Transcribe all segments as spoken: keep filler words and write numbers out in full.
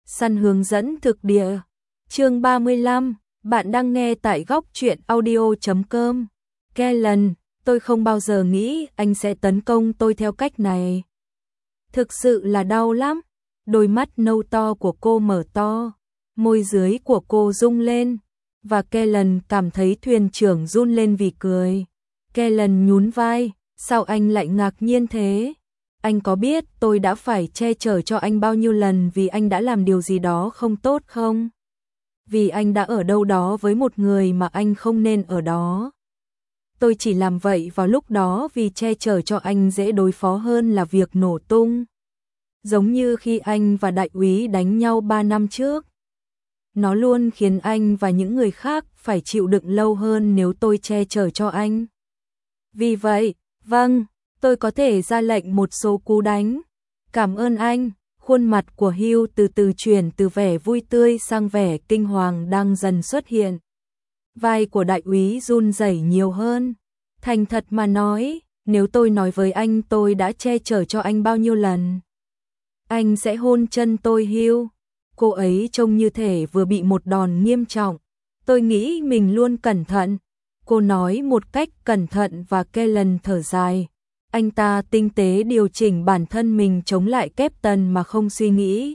Săn hướng dẫn thực địa. Chương ba mươi lăm, bạn đang nghe tại góc truyện audio chấm com. Kellen, tôi không bao giờ nghĩ anh sẽ tấn công tôi theo cách này. Thực sự là đau lắm. Đôi mắt nâu to của cô mở to, môi dưới của cô rung lên, và Kellen cảm thấy thuyền trưởng run lên vì cười. Kellen nhún vai, sao anh lại ngạc nhiên thế? Anh có biết tôi đã phải che chở cho anh bao nhiêu lần vì anh đã làm điều gì đó không tốt không? Vì anh đã ở đâu đó với một người mà anh không nên ở đó. Tôi chỉ làm vậy vào lúc đó vì che chở cho anh dễ đối phó hơn là việc nổ tung. Giống như khi anh và đại úy đánh nhau ba năm trước. Nó luôn khiến anh và những người khác phải chịu đựng lâu hơn nếu tôi che chở cho anh. Vì vậy, vâng, tôi có thể ra lệnh một số cú đánh. Cảm ơn anh. Khuôn mặt của Hugh từ từ chuyển từ vẻ vui tươi sang vẻ kinh hoàng đang dần xuất hiện. Vai của đại úy run rẩy nhiều hơn. Thành thật mà nói, nếu tôi nói với anh tôi đã che chở cho anh bao nhiêu lần, anh sẽ hôn chân tôi Hugh. Cô ấy trông như thể vừa bị một đòn nghiêm trọng. Tôi nghĩ mình luôn cẩn thận. Cô nói một cách cẩn thận và Kellen thở dài. Anh ta tinh tế điều chỉnh bản thân mình chống lại Captain mà không suy nghĩ.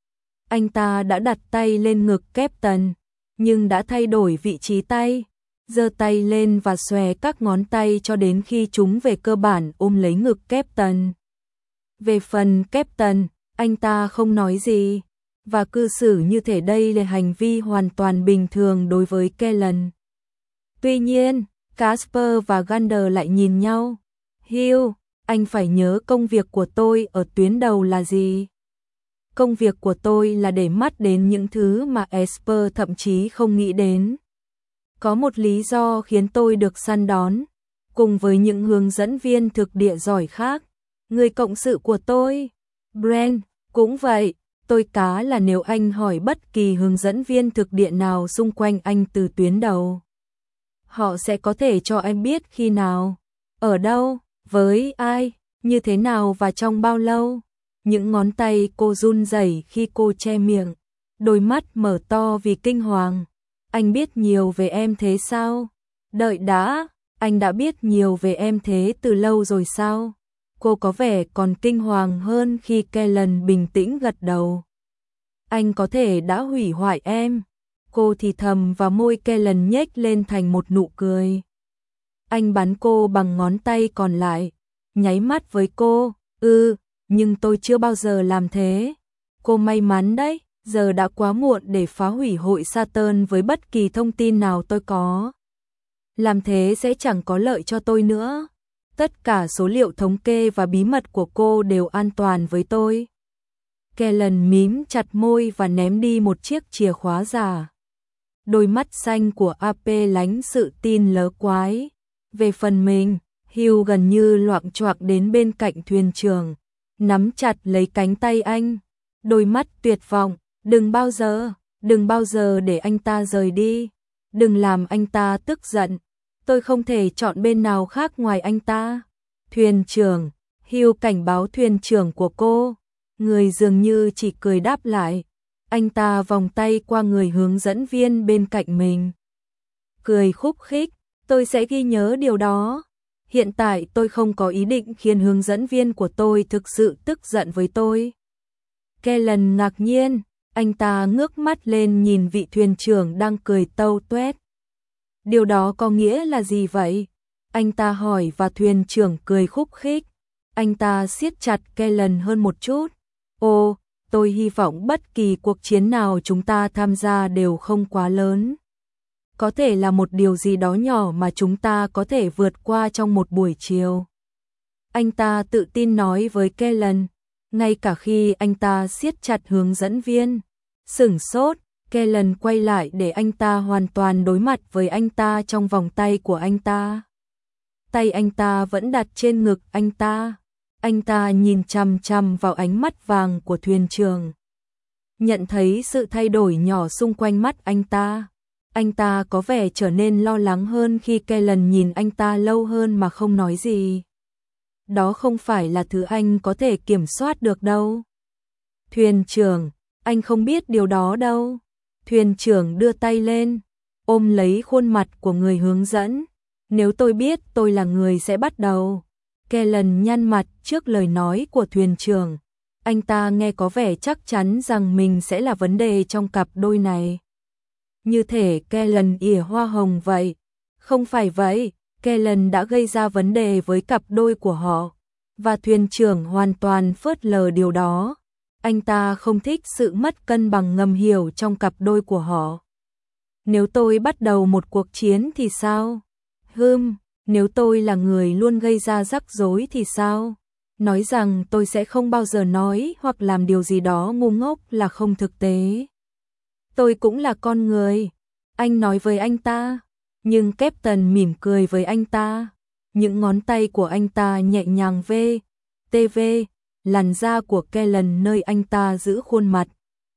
Anh ta đã đặt tay lên ngực Captain, nhưng đã thay đổi vị trí tay, giơ tay lên và xòe các ngón tay cho đến khi chúng về cơ bản ôm lấy ngực Captain. Về phần Captain, anh ta không nói gì, và cư xử như thể đây là hành vi hoàn toàn bình thường đối với Kellen. Tuy nhiên, Casper và Gander lại nhìn nhau. Hugh, anh phải nhớ công việc của tôi ở tuyến đầu là gì? Công việc của tôi là để mắt đến những thứ mà Esper thậm chí không nghĩ đến. Có một lý do khiến tôi được săn đón, cùng với những hướng dẫn viên thực địa giỏi khác. Người cộng sự của tôi, Brent, cũng vậy. Tôi cá là nếu anh hỏi bất kỳ hướng dẫn viên thực địa nào xung quanh anh từ tuyến đầu, họ sẽ có thể cho anh biết khi nào, ở đâu, với ai, như thế nào và trong bao lâu. Những ngón tay cô run rẩy khi cô che miệng, đôi mắt mở to vì kinh hoàng. Anh biết nhiều về em thế sao? Đợi đã, anh đã biết nhiều về em thế từ lâu rồi sao? Cô có vẻ còn kinh hoàng hơn khi Kellen bình tĩnh gật đầu. Anh có thể đã hủy hoại em. Cô thì thầm và môi Kellen nhếch lên thành một nụ cười. Anh bắn cô bằng ngón tay còn lại, nháy mắt với cô. Ừ, nhưng tôi chưa bao giờ làm thế. Cô may mắn đấy, giờ đã quá muộn để phá hủy hội Saturn với bất kỳ thông tin nào tôi có. Làm thế sẽ chẳng có lợi cho tôi nữa. Tất cả số liệu thống kê và bí mật của cô đều an toàn với tôi. Kellen mím chặt môi và ném đi một chiếc chìa khóa giả. Đôi mắt xanh của a pê lánh sự tin lớ quái. Về phần mình, Hugh gần như loạng choạng đến bên cạnh thuyền trưởng, nắm chặt lấy cánh tay anh, đôi mắt tuyệt vọng. Đừng bao giờ, đừng bao giờ để anh ta rời đi. Đừng làm anh ta tức giận. Tôi không thể chọn bên nào khác ngoài anh ta. Thuyền trưởng, Hugh cảnh báo thuyền trưởng của cô. Người dường như chỉ cười đáp lại. Anh ta vòng tay qua người hướng dẫn viên bên cạnh mình, cười khúc khích. Tôi sẽ ghi nhớ điều đó. Hiện tại tôi không có ý định khiến hướng dẫn viên của tôi thực sự tức giận với tôi. Kellen ngạc nhiên, anh ta ngước mắt lên nhìn vị thuyền trưởng đang cười tâu tuét. Điều đó có nghĩa là gì vậy? Anh ta hỏi và thuyền trưởng cười khúc khích. Anh ta siết chặt Kellen hơn một chút. Ồ, tôi hy vọng bất kỳ cuộc chiến nào chúng ta tham gia đều không quá lớn. Có thể là một điều gì đó nhỏ mà chúng ta có thể vượt qua trong một buổi chiều. Anh ta tự tin nói với Kellen, ngay cả khi anh ta siết chặt hướng dẫn viên. Sửng sốt, Kellen quay lại để anh ta hoàn toàn đối mặt với anh ta trong vòng tay của anh ta. Tay anh ta vẫn đặt trên ngực anh ta. Anh ta nhìn chằm chằm vào ánh mắt vàng của thuyền trưởng. Nhận thấy sự thay đổi nhỏ xung quanh mắt anh ta. Anh ta có vẻ trở nên lo lắng hơn khi Kellen nhìn anh ta lâu hơn mà không nói gì. Đó không phải là thứ anh có thể kiểm soát được đâu. Thuyền trưởng, Anh không biết điều đó đâu. Thuyền trưởng đưa tay lên, ôm lấy khuôn mặt của người hướng dẫn. Nếu tôi biết tôi là người sẽ bắt đầu. Kellen nhăn mặt trước lời nói của thuyền trưởng. Anh ta nghe có vẻ chắc chắn rằng mình sẽ là vấn đề trong cặp đôi này. Như thể Kellen ỉa hoa hồng vậy. Không phải vậy, Kellen đã gây ra vấn đề với cặp đôi của họ. Và thuyền trưởng hoàn toàn phớt lờ điều đó. Anh ta không thích sự mất cân bằng ngầm hiểu trong cặp đôi của họ. Nếu tôi bắt đầu một cuộc chiến thì sao? Hừm, nếu tôi là người luôn gây ra rắc rối thì sao? Nói rằng tôi sẽ không bao giờ nói hoặc làm điều gì đó ngu ngốc là không thực tế. Tôi cũng là con người. Anh nói với anh ta. Nhưng Captain mỉm cười với anh ta. Những ngón tay của anh ta nhẹ nhàng vê, tê vê, làn da của Kellen nơi anh ta giữ khuôn mặt.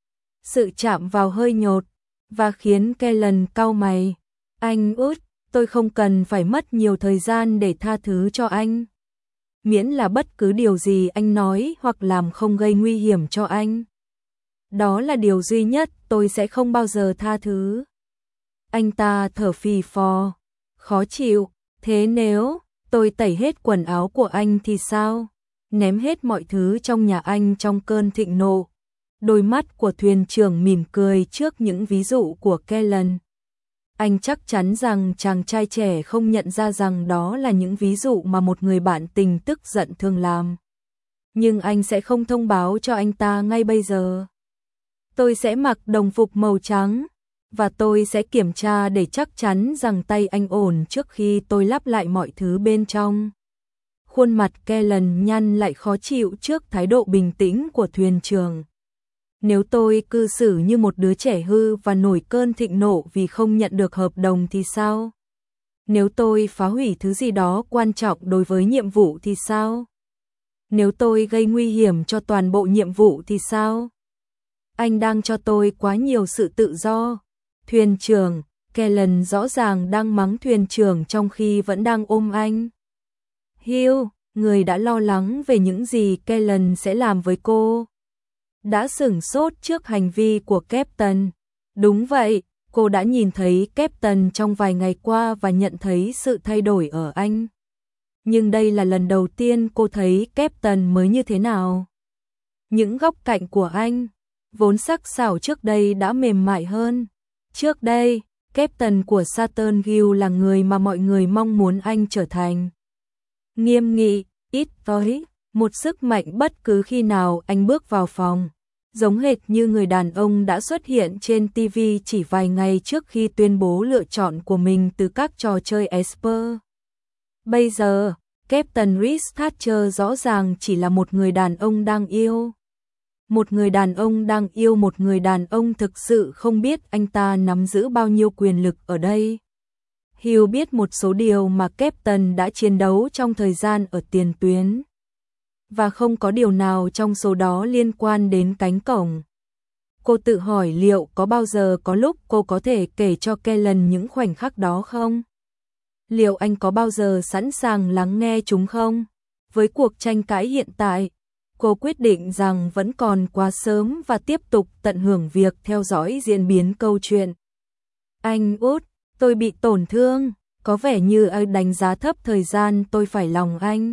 Sự chạm vào hơi nhột, và khiến Kellen cau mày. Anh út, tôi không cần phải mất nhiều thời gian để tha thứ cho anh. Miễn là bất cứ điều gì anh nói hoặc làm không gây nguy hiểm cho anh. Đó là điều duy nhất tôi sẽ không bao giờ tha thứ. Anh ta thở phì phò, khó chịu. Thế nếu tôi tẩy hết quần áo của anh thì sao? Ném hết mọi thứ trong nhà anh trong cơn thịnh nộ. Đôi mắt của thuyền trưởng mỉm cười trước những ví dụ của Kellen. Anh chắc chắn rằng chàng trai trẻ không nhận ra rằng đó là những ví dụ mà một người bạn tình tức giận thường làm. Nhưng anh sẽ không thông báo cho anh ta ngay bây giờ. Tôi sẽ mặc đồng phục màu trắng, và tôi sẽ kiểm tra để chắc chắn rằng tay anh ổn trước khi tôi lắp lại mọi thứ bên trong. Khuôn mặt Kellen nhăn lại khó chịu trước thái độ bình tĩnh của thuyền trưởng. Nếu tôi cư xử như một đứa trẻ hư và nổi cơn thịnh nộ vì không nhận được hợp đồng thì sao? Nếu tôi phá hủy thứ gì đó quan trọng đối với nhiệm vụ thì sao? Nếu tôi gây nguy hiểm cho toàn bộ nhiệm vụ thì sao? Anh đang cho tôi quá nhiều sự tự do. Thuyền trưởng, Kellen rõ ràng đang mắng thuyền trưởng trong khi vẫn đang ôm anh. Hill, người đã lo lắng về những gì Kellen sẽ làm với cô. Đã sửng sốt trước hành vi của Captain. Đúng vậy, cô đã nhìn thấy Captain trong vài ngày qua và nhận thấy sự thay đổi ở anh. Nhưng đây là lần đầu tiên cô thấy Captain mới như thế nào. Những góc cạnh của anh, vốn sắc sảo trước đây đã mềm mại hơn. Trước đây, Captain của Saturn Hill là người mà mọi người mong muốn anh trở thành. Nghiêm nghị, ít tới, một sức mạnh bất cứ khi nào anh bước vào phòng. Giống hệt như người đàn ông đã xuất hiện trên ti vi chỉ vài ngày trước khi tuyên bố lựa chọn của mình từ các trò chơi Esper. Bây giờ, Captain Reese Thatcher rõ ràng chỉ là một người đàn ông đang yêu. Một người đàn ông đang yêu một người đàn ông thực sự không biết anh ta nắm giữ bao nhiêu quyền lực ở đây. Hill biết một số điều mà Captain đã chiến đấu trong thời gian ở tiền tuyến. Và không có điều nào trong số đó liên quan đến cánh cổng. Cô tự hỏi liệu có bao giờ có lúc cô có thể kể cho Kellen những khoảnh khắc đó không? Liệu anh có bao giờ sẵn sàng lắng nghe chúng không? Với cuộc tranh cãi hiện tại, cô quyết định rằng vẫn còn quá sớm và tiếp tục tận hưởng việc theo dõi diễn biến câu chuyện. Anh út, tôi bị tổn thương, có vẻ như anh đánh giá thấp thời gian tôi phải lòng anh.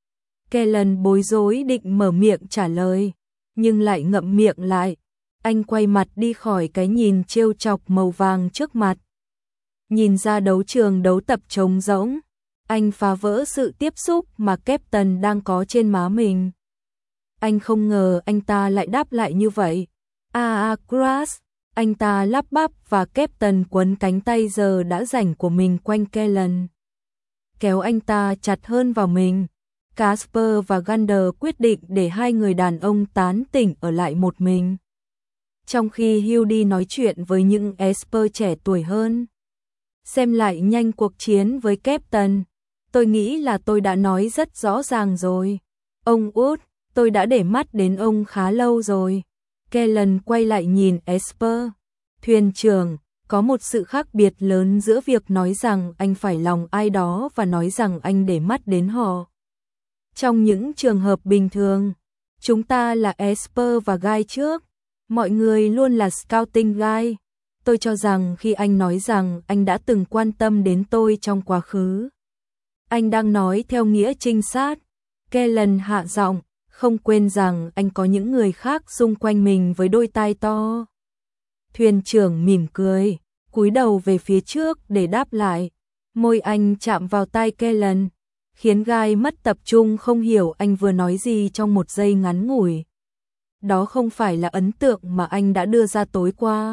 Kellen bối rối định mở miệng trả lời, nhưng lại ngậm miệng lại. Anh quay mặt đi khỏi cái nhìn trêu chọc màu vàng trước mặt. Nhìn ra đấu trường đấu tập trống rỗng, anh phá vỡ sự tiếp xúc mà Captain đang có trên má mình. Anh không ngờ anh ta lại đáp lại như vậy. À à Crash, anh ta lắp bắp và Captain quấn cánh tay giờ đã rảnh của mình quanh Kellen. Kéo anh ta chặt hơn vào mình. Casper và Gander quyết định để hai người đàn ông tán tỉnh ở lại một mình. Trong khi Hill đi nói chuyện với những Esper trẻ tuổi hơn. Xem lại nhanh cuộc chiến với Captain. Tôi nghĩ là tôi đã nói rất rõ ràng rồi. Ông út, tôi đã để mắt đến ông khá lâu rồi. Kellen quay lại nhìn Esper. Thuyền trưởng, có một sự khác biệt lớn giữa việc nói rằng anh phải lòng ai đó và nói rằng anh để mắt đến họ. Trong những trường hợp bình thường, chúng ta là Esper và Guy trước. Mọi người luôn là scouting guy. Tôi cho rằng khi anh nói rằng anh đã từng quan tâm đến tôi trong quá khứ, anh đang nói theo nghĩa trinh sát. Kellen hạ giọng, không quên rằng anh có những người khác xung quanh mình với đôi tai to. Thuyền trưởng mỉm cười, cúi đầu về phía trước để đáp lại. Môi anh chạm vào tai Kellen, khiến Guy mất tập trung, không hiểu anh vừa nói gì trong một giây ngắn ngủi. Đó không phải là ấn tượng mà anh đã đưa ra tối qua.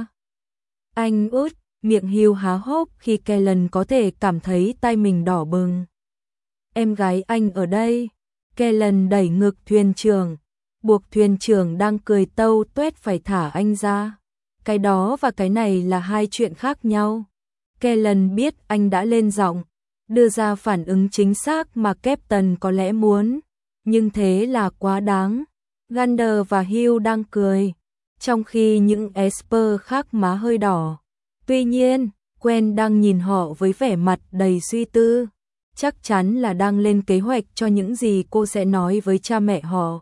Anh út, miệng Hugh há hốc khi Kellen có thể cảm thấy tay mình đỏ bừng. Em gái anh ở đây. Kellen đẩy ngực thuyền trưởng, buộc thuyền trưởng đang cười tâu tuét phải thả anh ra. Cái đó và cái này là hai chuyện khác nhau. Kellen biết anh đã lên giọng, đưa ra phản ứng chính xác mà Captain có lẽ muốn, nhưng thế là quá đáng. Gander và Hugh đang cười, trong khi những Esper khác má hơi đỏ. Tuy nhiên, Gwen đang nhìn họ với vẻ mặt đầy suy tư, chắc chắn là đang lên kế hoạch cho những gì cô sẽ nói với cha mẹ họ.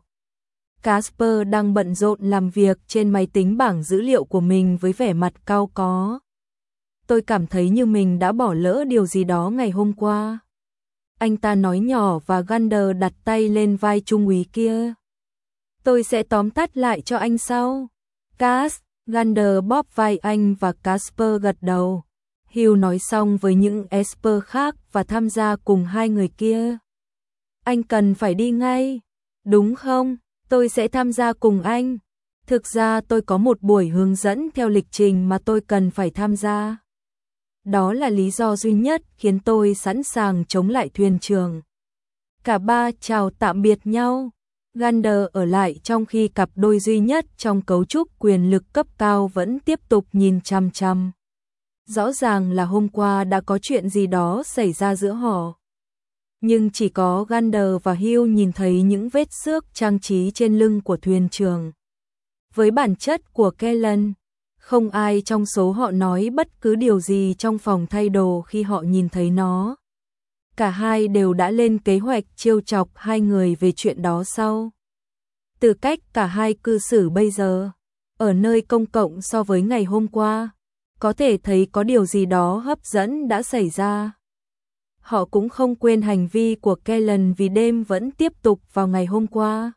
Casper đang bận rộn làm việc trên máy tính bảng dữ liệu của mình với vẻ mặt cau có. Tôi cảm thấy như mình đã bỏ lỡ điều gì đó ngày hôm qua. Anh ta nói nhỏ và Gander đặt tay lên vai trung úy kia. Tôi sẽ tóm tắt lại cho anh sau. Cas, Gander bóp vai anh và Casper gật đầu. Hugh nói xong với những Esper khác và tham gia cùng hai người kia. Anh cần phải đi ngay, đúng không? Tôi sẽ tham gia cùng anh. Thực ra tôi có một buổi hướng dẫn theo lịch trình mà tôi cần phải tham gia. Đó là lý do duy nhất khiến tôi sẵn sàng chống lại thuyền trưởng. Cả ba chào tạm biệt nhau. Gander ở lại trong khi cặp đôi duy nhất trong cấu trúc quyền lực cấp cao vẫn tiếp tục nhìn chằm chằm. Rõ ràng là hôm qua đã có chuyện gì đó xảy ra giữa họ. Nhưng chỉ có Gander và Hugh nhìn thấy những vết xước trang trí trên lưng của thuyền trưởng. Với bản chất của Kellen, không ai trong số họ nói bất cứ điều gì trong phòng thay đồ khi họ nhìn thấy nó. Cả hai đều đã lên kế hoạch trêu chọc hai người về chuyện đó sau. Từ cách cả hai cư xử bây giờ, ở nơi công cộng so với ngày hôm qua, có thể thấy có điều gì đó hấp dẫn đã xảy ra. Họ cũng không quên hành vi của Kellen vì đêm vẫn tiếp tục vào ngày hôm qua.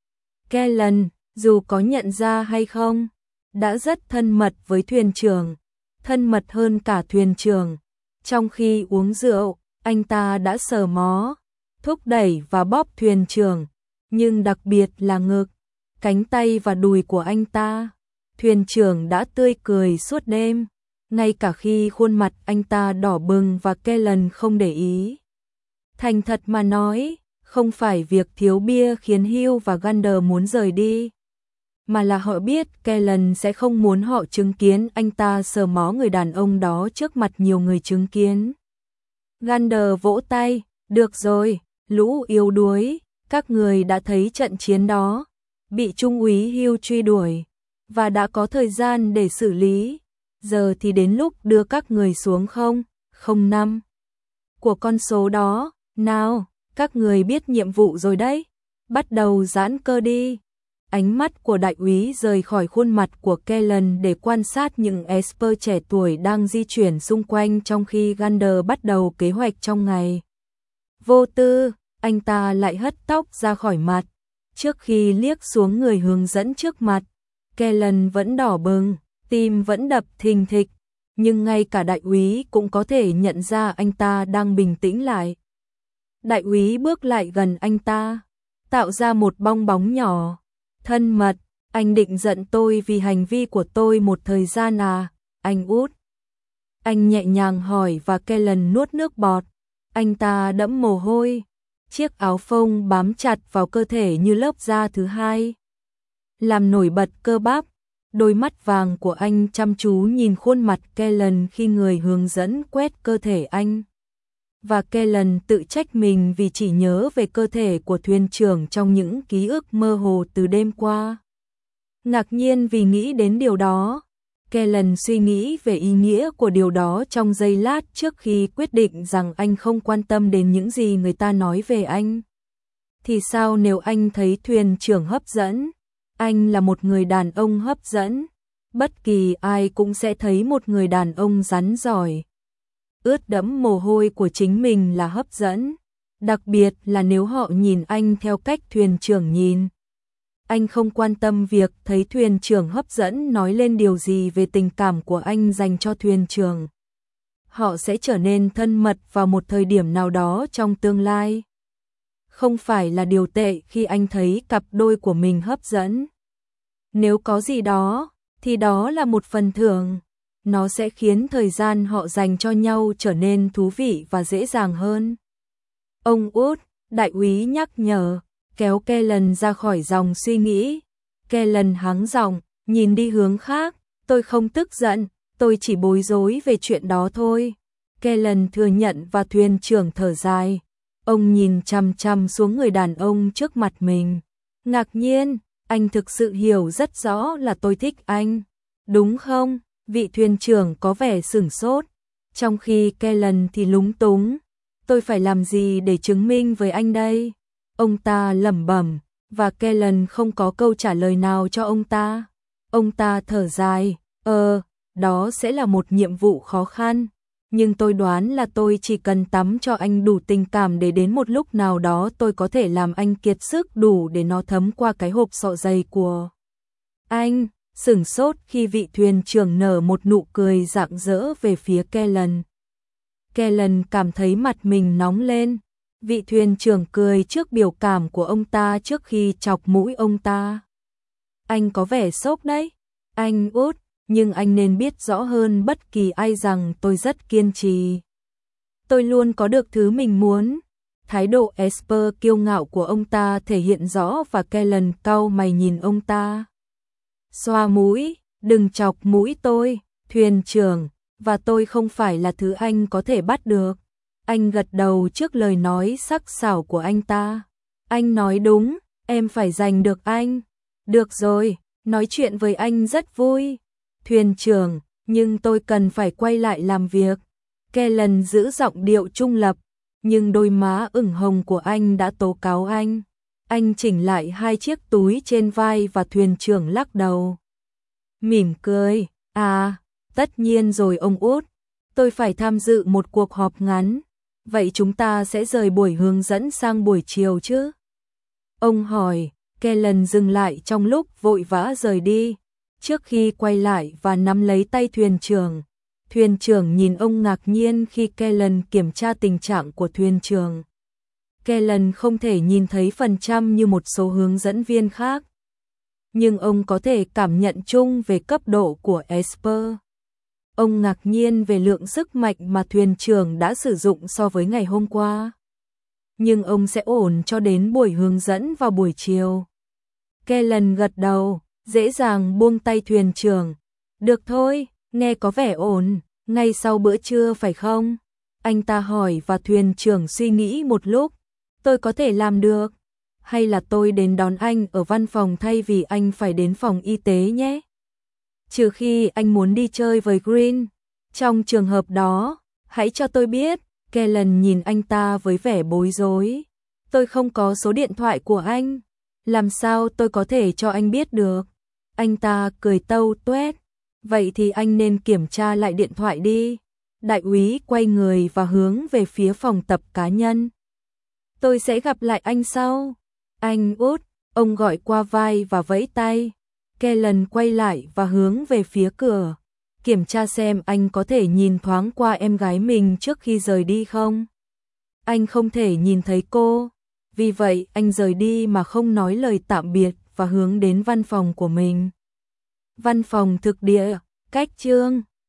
Kellen, dù có nhận ra hay không, đã rất thân mật với thuyền trưởng, thân mật hơn cả thuyền trưởng. Trong khi uống rượu, anh ta đã sờ mó, thúc đẩy và bóp thuyền trưởng, nhưng đặc biệt là ngực, cánh tay và đùi của anh ta. Thuyền trưởng đã tươi cười suốt đêm, ngay cả khi khuôn mặt anh ta đỏ bừng và Kellen không để ý. Thành thật mà nói, không phải việc thiếu bia khiến Hugh và Gander muốn rời đi, mà là họ biết Kellen sẽ không muốn họ chứng kiến anh ta sờ mó người đàn ông đó trước mặt nhiều người chứng kiến. Gander vỗ tay, được rồi, lũ yếu đuối, các người đã thấy trận chiến đó, bị trung úy Hugh truy đuổi, và đã có thời gian để xử lý. Giờ thì đến lúc đưa các người xuống không, không năm của con số đó. Nào, các người biết nhiệm vụ rồi đấy, bắt đầu giãn cơ đi. Ánh mắt của đại úy rời khỏi khuôn mặt của Kellen để quan sát những Esper trẻ tuổi đang di chuyển xung quanh trong khi Gander bắt đầu kế hoạch trong ngày. Vô tư, anh ta lại hất tóc ra khỏi mặt. Trước khi liếc xuống người hướng dẫn trước mặt, Kellen vẫn đỏ bừng, tim vẫn đập thình thịch, nhưng ngay cả đại úy cũng có thể nhận ra anh ta đang bình tĩnh lại. Đại úy bước lại gần anh ta, tạo ra một bong bóng nhỏ. Thân mật, anh định giận tôi vì hành vi của tôi một thời gian à, anh út? Anh nhẹ nhàng hỏi và Kellen nuốt nước bọt. Anh ta đẫm mồ hôi, chiếc áo phông bám chặt vào cơ thể như lớp da thứ hai, làm nổi bật cơ bắp. Đôi mắt vàng của anh chăm chú nhìn khuôn mặt Kellen khi người hướng dẫn quét cơ thể anh. Và Kellen tự trách mình vì chỉ nhớ về cơ thể của thuyền trưởng trong những ký ức mơ hồ từ đêm qua. Ngạc nhiên vì nghĩ đến điều đó, Kellen suy nghĩ về ý nghĩa của điều đó trong giây lát trước khi quyết định rằng anh không quan tâm đến những gì người ta nói về anh. Thì sao nếu anh thấy thuyền trưởng hấp dẫn? Anh là một người đàn ông hấp dẫn. Bất kỳ ai cũng sẽ thấy một người đàn ông rắn giỏi, ướt đẫm mồ hôi của chính mình là hấp dẫn. Đặc biệt là nếu họ nhìn anh theo cách thuyền trưởng nhìn. Anh không quan tâm việc thấy thuyền trưởng hấp dẫn nói lên điều gì về tình cảm của anh dành cho thuyền trưởng. Họ sẽ trở nên thân mật vào một thời điểm nào đó trong tương lai. Không phải là điều tệ khi anh thấy cặp đôi của mình hấp dẫn. Nếu có gì đó, thì đó là một phần thưởng. Nó sẽ khiến thời gian họ dành cho nhau trở nên thú vị và dễ dàng hơn. Ông út, đại úy nhắc nhở, kéo Kellen ra khỏi dòng suy nghĩ. Kellen hắng giọng, nhìn đi hướng khác. Tôi không tức giận, tôi chỉ bối rối về chuyện đó thôi. Kellen thừa nhận và thuyền trưởng thở dài. Ông nhìn chằm chằm xuống người đàn ông trước mặt mình. Ngạc nhiên, anh thực sự hiểu rất rõ là tôi thích anh. Đúng không? Vị thuyền trưởng có vẻ sửng sốt. Trong khi Kellen thì lúng túng. Tôi phải làm gì để chứng minh với anh đây? Ông ta lẩm bẩm, và Kellen không có câu trả lời nào cho ông ta. Ông ta thở dài, ờ, đó sẽ là một nhiệm vụ khó khăn. Nhưng tôi đoán là tôi chỉ cần tắm cho anh đủ tình cảm để đến một lúc nào đó tôi có thể làm anh kiệt sức đủ để nó thấm qua cái hộp sọ dày của anh. Sửng sốt khi vị thuyền trưởng nở một nụ cười rạng rỡ về phía Kellen. Kellen cảm thấy mặt mình nóng lên. Vị thuyền trưởng cười trước biểu cảm của ông ta trước khi chọc mũi ông ta. Anh có vẻ sốc đấy. Anh út, nhưng anh nên biết rõ hơn bất kỳ ai rằng tôi rất kiên trì. Tôi luôn có được thứ mình muốn. Thái độ Esper kiêu ngạo của ông ta thể hiện rõ và Kellen cau mày nhìn ông ta. Xoa mũi, đừng chọc mũi tôi, thuyền trưởng, và tôi không phải là thứ anh có thể bắt được. Anh gật đầu trước lời nói sắc sảo của anh ta. Anh nói đúng, em phải giành được anh. Được rồi, nói chuyện với anh rất vui. Thuyền trưởng, nhưng tôi cần phải quay lại làm việc. Kellen giữ giọng điệu trung lập, nhưng đôi má ửng hồng của anh đã tố cáo anh. Anh chỉnh lại hai chiếc túi trên vai và thuyền trưởng lắc đầu. Mỉm cười, à, tất nhiên rồi ông út. Tôi phải tham dự một cuộc họp ngắn. Vậy chúng ta sẽ rời buổi hướng dẫn sang buổi chiều chứ? Ông hỏi, Kellen dừng lại trong lúc vội vã rời đi. Trước khi quay lại và nắm lấy tay thuyền trưởng, thuyền trưởng nhìn ông ngạc nhiên khi Kellen kiểm tra tình trạng của thuyền trưởng. Kellen không thể nhìn thấy phần trăm như một số hướng dẫn viên khác, nhưng ông có thể cảm nhận chung về cấp độ của Esper. Ông ngạc nhiên về lượng sức mạnh mà thuyền trưởng đã sử dụng so với ngày hôm qua. Nhưng ông sẽ ổn cho đến buổi hướng dẫn vào buổi chiều. Kellen gật đầu, dễ dàng buông tay thuyền trưởng. Được thôi, nghe có vẻ ổn, ngay sau bữa trưa phải không? Anh ta hỏi và thuyền trưởng suy nghĩ một lúc. Tôi có thể làm được. Hay là tôi đến đón anh ở văn phòng thay vì anh phải đến phòng y tế nhé? Trừ khi anh muốn đi chơi với Green. Trong trường hợp đó, hãy cho tôi biết. Kellen nhìn anh ta với vẻ bối rối. Tôi không có số điện thoại của anh. Làm sao tôi có thể cho anh biết được? Anh ta cười tâu tuét. Vậy thì anh nên kiểm tra lại điện thoại đi. Đại úy quay người và hướng về phía phòng tập cá nhân. Tôi sẽ gặp lại anh sau. Anh út, ông gọi qua vai và vẫy tay. Kellen quay lại và hướng về phía cửa. Kiểm tra xem anh có thể nhìn thoáng qua em gái mình trước khi rời đi không. Anh không thể nhìn thấy cô. Vì vậy anh rời đi mà không nói lời tạm biệt và hướng đến văn phòng của mình. Văn phòng thực địa, cách Trương.